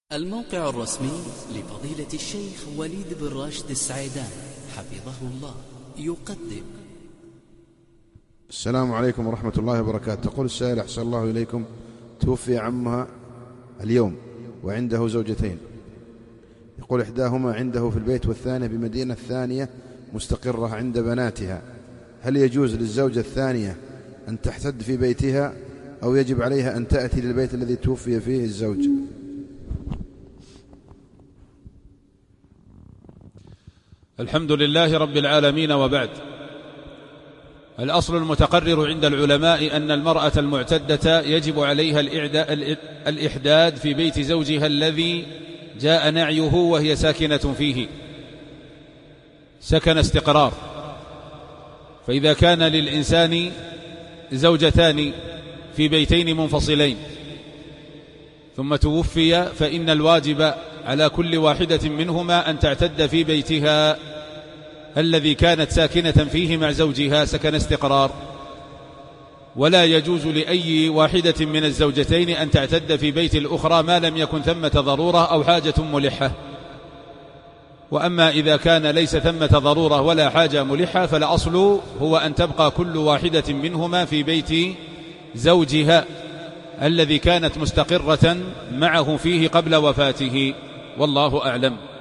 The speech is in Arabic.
الموقع الرسمي لفضيلة الشيخ وليد بن راشد السعيدان حفظه الله يقدم. السلام عليكم ورحمة الله وبركاته. تقول السائل: أحسن الله إليكم، توفي عمها اليوم وعنده زوجتين، يقول إحداهما عنده في البيت والثانية بمدينة ثانية مستقرة عند بناتها، هل يجوز للزوجة الثانية أن تحتد في بيتها أو يجب عليها أن تأتي للبيت الذي توفي فيه الزوج؟ الحمد لله رب العالمين، وبعد. الأصل المتقرر عند العلماء أن المرأة المعتدة يجب عليها الإحداد في بيت زوجها الذي جاء نعيه وهي ساكنة فيه سكن استقرار. فإذا كان للإنسان زوجتان في بيتين منفصلين ثم توفي، فإن الواجب على كل واحدة منهما أن تعتد في بيتها الذي كانت ساكنة فيه مع زوجها سكن استقرار، ولا يجوز لأي واحدة من الزوجتين أن تعتد في بيت الأخرى ما لم يكن ثمة ضرورة أو حاجة ملحة. وأما إذا كان ليس ثمة ضرورة ولا حاجة ملحة، فالأصل هو أن تبقى كل واحدة منهما في بيت زوجها الذي كانت مستقرة معه فيه قبل وفاته، والله أعلم.